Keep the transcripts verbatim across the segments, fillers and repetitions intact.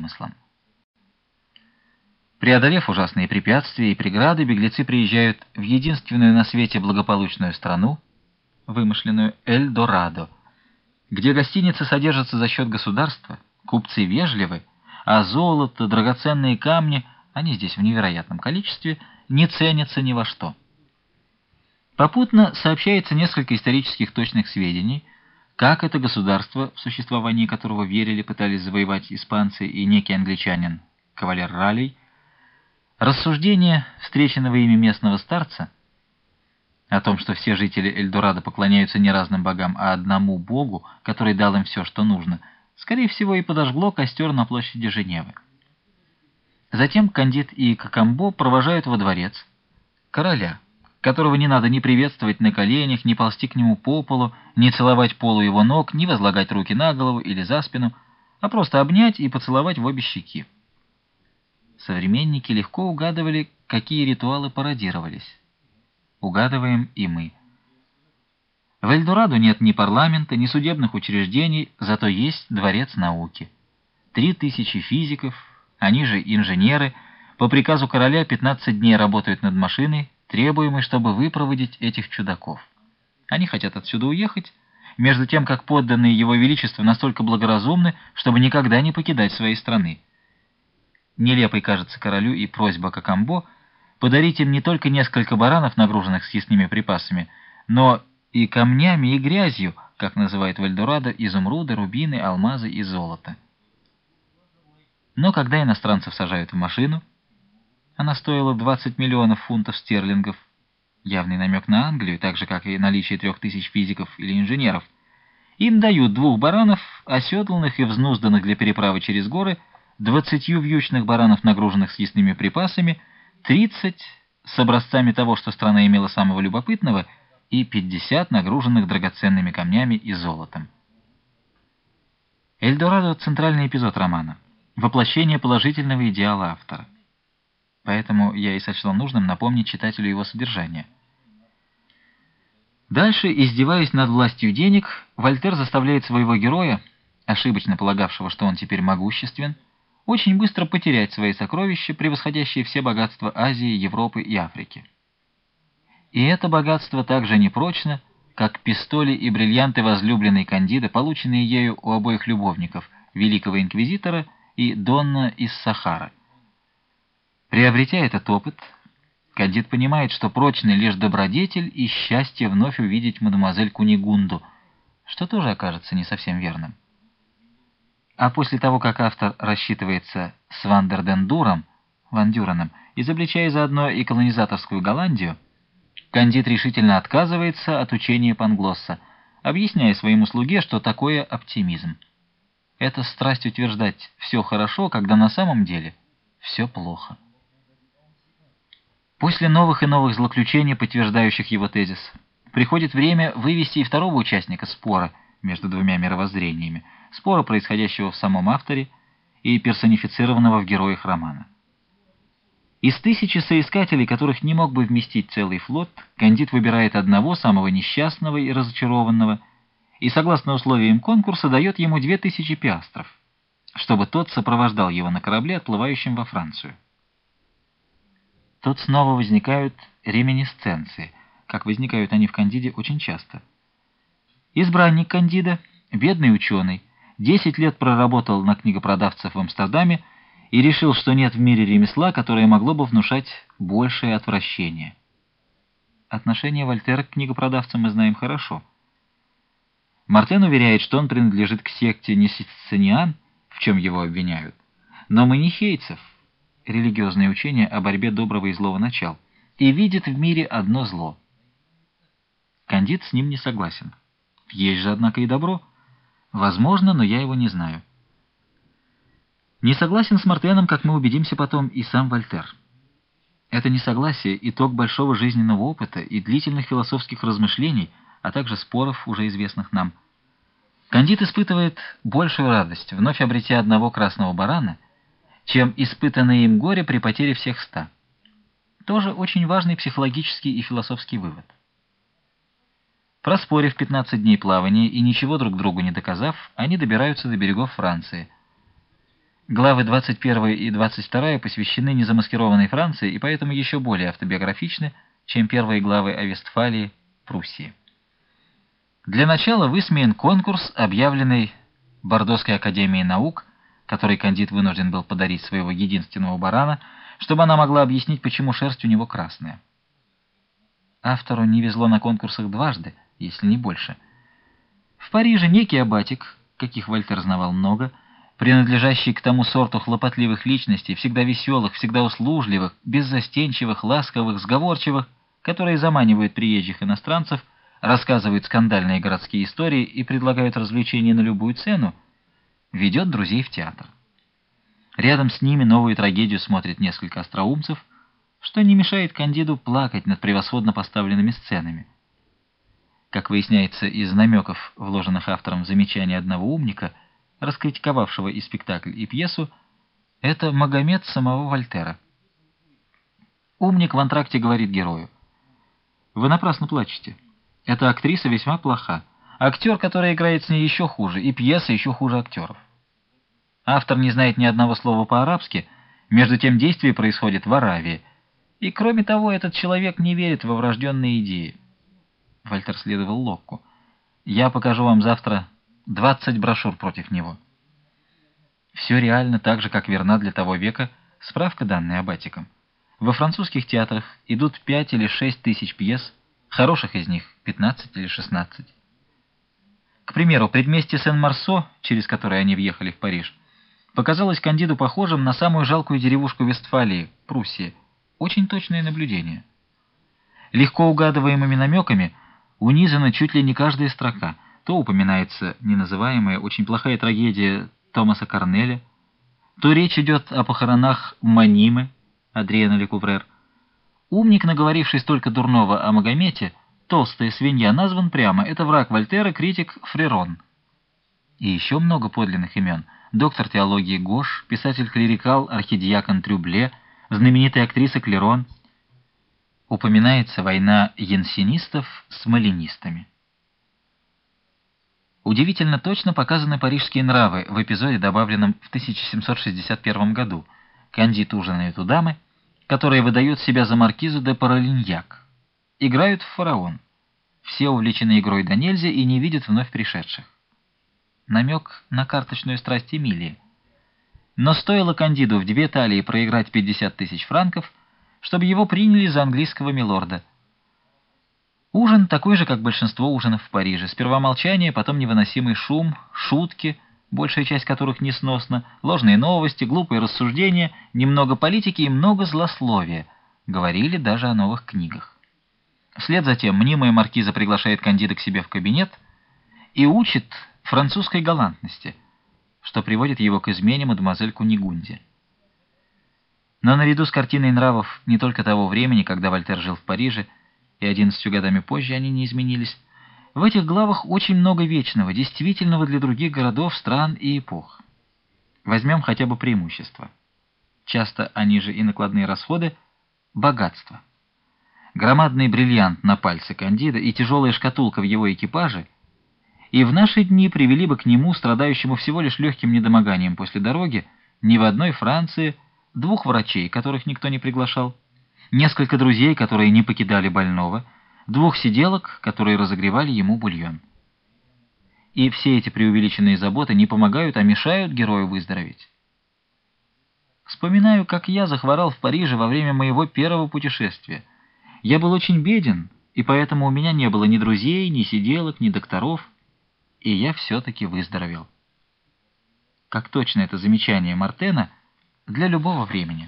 вымыслом. Преодолев ужасные препятствия и преграды, беглецы приезжают в единственную на свете благополучную страну, вымышленную Эль-Дорадо, где гостиницы содержатся за счет государства, купцы вежливы, а золото, драгоценные камни, они здесь в невероятном количестве, не ценятся ни во что. Попутно сообщается несколько исторических точных сведений, как это государство, в существовании которого верили, пытались завоевать испанцы и некий англичанин, кавалер Ралей. Рассуждение встреченного ими местного старца о том, что все жители Эльдорадо поклоняются не разным богам, а одному богу, который дал им все, что нужно, скорее всего и подожгло костер на площади Женевы. Затем Кандид и Какамбо провожают во дворец короля, которого не надо ни приветствовать на коленях, ни ползти к нему по полу, ни целовать полу его ног, ни возлагать руки на голову или за спину, а просто обнять и поцеловать в обе щеки. Современники легко угадывали, какие ритуалы пародировались. Угадываем и мы. В Эльдорадо нет ни парламента, ни судебных учреждений, зато есть дворец науки. Три тысячи физиков, они же инженеры, по приказу короля пятнадцать дней работают над машиной, требуемой, чтобы выпроводить этих чудаков. Они хотят отсюда уехать, между тем, как подданные его величества настолько благоразумны, чтобы никогда не покидать своей страны. Нелепой кажется королю и просьба Какамбо подарить им не только несколько баранов, нагруженных съестными припасами, но и камнями и грязью, как называют в Эльдорадо, изумруды, рубины, алмазы и золото. Но когда иностранцев сажают в машину, она стоила двадцать миллионов фунтов стерлингов, явный намек на Англию, так же, как и наличие трех тысяч физиков или инженеров, им дают двух баранов, оседланных и взнузданных для переправы через горы, двадцатью вьючных баранов, нагруженных съестными припасами, тридцать с образцами того, что страна имела самого любопытного, и пятьдесят нагруженных драгоценными камнями и золотом. Эльдорадо — центральный эпизод романа, воплощение положительного идеала автора. Поэтому я и сочла нужным напомнить читателю его содержание. Дальше, издеваясь над властью денег, Вольтер заставляет своего героя, ошибочно полагавшего, что он теперь могуществен, очень быстро потерять свои сокровища, превосходящие все богатства Азии, Европы и Африки. И это богатство так же непрочно, как пистоли и бриллианты возлюбленной Кандида, полученные ею у обоих любовников, великого инквизитора и Донна из Сахара. Приобретя этот опыт, Кандид понимает, что прочны лишь добродетель и счастье вновь увидеть мадемуазель Кунигунду, что тоже окажется не совсем верным. А после того, как автор рассчитывается с Вандердендуром, Ван Дюреном, изобличая заодно и колонизаторскую Голландию, Кандид решительно отказывается от учения Панглосса, объясняя своему слуге, что такое оптимизм. Это страсть утверждать «все хорошо», когда на самом деле все плохо. После новых и новых злоключений, подтверждающих его тезис, приходит время вывести и второго участника спора между двумя мировоззрениями, спора, происходящего в самом авторе и персонифицированного в героях романа. Из тысячи соискателей, которых не мог бы вместить целый флот, Кандид выбирает одного, самого несчастного и разочарованного, и, согласно условиям конкурса, дает ему две тысячи пиастров, чтобы тот сопровождал его на корабле, отплывающем во Францию. Тут снова возникают реминисценции, как возникают они в Кандиде очень часто. Избранник Кандида, бедный ученый, десять лет проработал на книгопродавцев в Амстердаме и решил, что нет в мире ремесла, которое могло бы внушать большее отвращение. Отношение Вольтера к книгопродавцам мы знаем хорошо. Мартен уверяет, что он принадлежит к секте несицениан, в чем его обвиняют, но манихейцев, религиозное учение о борьбе доброго и злого начал, и видит в мире одно зло. Кандид с ним не согласен. Есть же, однако, и добро. Возможно, но я его не знаю. Не согласен с Мартеном, как мы убедимся потом, и сам Вольтер. Это несогласие — итог большого жизненного опыта и длительных философских размышлений, а также споров, уже известных нам. Кандид испытывает большую радость, вновь обретя одного красного барана, чем испытанное им горе при потере всех ста. Тоже очень важный психологический и философский вывод. Проспорив пятнадцать дней плавания и ничего друг другу не доказав, они добираются до берегов Франции. Главы двадцать первая и двадцать вторая посвящены незамаскированной Франции и поэтому еще более автобиографичны, чем первые главы о Вестфалии, Пруссии. Для начала высмеян конкурс, объявленный Бордоской академией наук, который Кандид вынужден был подарить своего единственного барана, чтобы она могла объяснить, почему шерсть у него красная. Автору не везло на конкурсах дважды, если не больше. В Париже некий аббатик, каких Вольтер знавал много, принадлежащий к тому сорту хлопотливых личностей, всегда веселых, всегда услужливых, беззастенчивых, ласковых, сговорчивых, которые заманивают приезжих иностранцев, рассказывают скандальные городские истории и предлагают развлечения на любую цену, ведет друзей в театр. Рядом с ними новую трагедию смотрят несколько остроумцев, что не мешает Кандиду плакать над превосходно поставленными сценами. Как выясняется из намеков, вложенных автором в замечание одного умника, раскритиковавшего и спектакль, и пьесу, это Магомед самого Вольтера. Умник в антракте говорит герою: «Вы напрасно плачете. Эта актриса весьма плоха. Актер, который играет с ней, еще хуже, и пьеса еще хуже актеров». Автор не знает ни одного слова по-арабски, между тем действие происходит в Аравии. И кроме того, этот человек не верит во врожденные идеи. Вольтер следовал Локку. «Я покажу вам завтра двадцать брошюр против него». Все реально так же, как верна для того века справка, данная аббатиком. Во французских театрах идут пять или шесть тысяч пьес, хороших из них пятнадцать или шестнадцать. К примеру, предместье Сен-Марсо, через которое они въехали в Париж, показалось Кандиду похожим на самую жалкую деревушку Вестфалии, Пруссии. Очень точное наблюдение. Легко угадываемыми намеками унизана чуть ли не каждая строка. То упоминается неназываемая, очень плохая трагедия Томаса Корнеля, то речь идет о похоронах Манимы, Адриена Лекуврер. Умник, наговоривший столько дурного о Магомете, толстая свинья, назван прямо. Это враг Вольтера, критик Фрерон. И еще много подлинных имен. Доктор теологии Гош, писатель-клерикал архидиакон Трюбле, знаменитая актриса Клерон. Упоминается война янсенистов с малинистами. Удивительно точно показаны парижские нравы в эпизоде, добавленном в тысяча семьсот шестьдесят первом году. Кандид ужинает у дамы, которая выдает себя за маркизу де Паралиньяк. Играют в фараон. Все увлечены игрой до нельзя и не видят вновь пришедших. Намек на карточную страсть Эмилии. Но стоило Кандиду в две талии проиграть пятьдесят тысяч франков, чтобы его приняли за английского милорда. Ужин такой же, как большинство ужинов в Париже. Сперва молчание, потом невыносимый шум, шутки, большая часть которых несносна, ложные новости, глупые рассуждения, немного политики и много злословия. Говорили даже о новых книгах. Вслед за тем мнимая маркиза приглашает Кандида к себе в кабинет и учит французской галантности, что приводит его к измене мадемуазель Кунигунде. Но наряду с картиной нравов не только того времени, когда Вольтер жил в Париже, и одиннадцатью годами позже они не изменились, в этих главах очень много вечного, действительного для других городов, стран и эпох. Возьмем хотя бы преимущества. Часто они же и накладные расходы – богатство. Громадный бриллиант на пальце Кандида и тяжелая шкатулка в его экипаже и в наши дни привели бы к нему, страдающему всего лишь легким недомоганием после дороги, ни в одной Франции, двух врачей, которых никто не приглашал, несколько друзей, которые не покидали больного, двух сиделок, которые разогревали ему бульон. И все эти преувеличенные заботы не помогают, а мешают герою выздороветь. Вспоминаю, как я захворал в Париже во время моего первого путешествия. Я был очень беден, и поэтому у меня не было ни друзей, ни сиделок, ни докторов, и я все-таки выздоровел. Как точно это замечание Мартена для любого времени.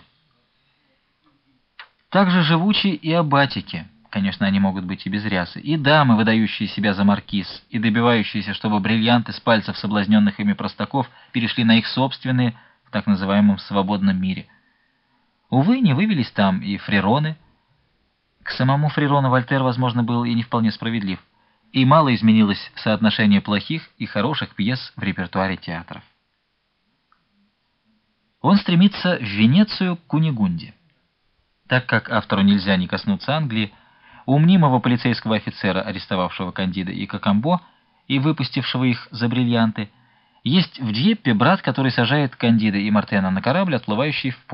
Также живучи и аббатики, конечно, они могут быть и без рясы, и дамы, выдающие себя за маркиз, и добивающиеся, чтобы бриллианты с пальцев соблазненных ими простаков перешли на их собственные в так называемом свободном мире. Увы, не вывелись там и фрероны. К самому Фрерону Вольтер, возможно, был и не вполне справедлив, и мало изменилось соотношение плохих и хороших пьес в репертуаре театров. Он стремится в Венецию к Кунигунде. Так как автору нельзя не коснуться Англии, у мнимого полицейского офицера, арестовавшего Кандида и Кокамбо и выпустившего их за бриллианты, Есть в Дьеппе брат, который сажает Кандида и Мартена на корабль, отплывающий в порт.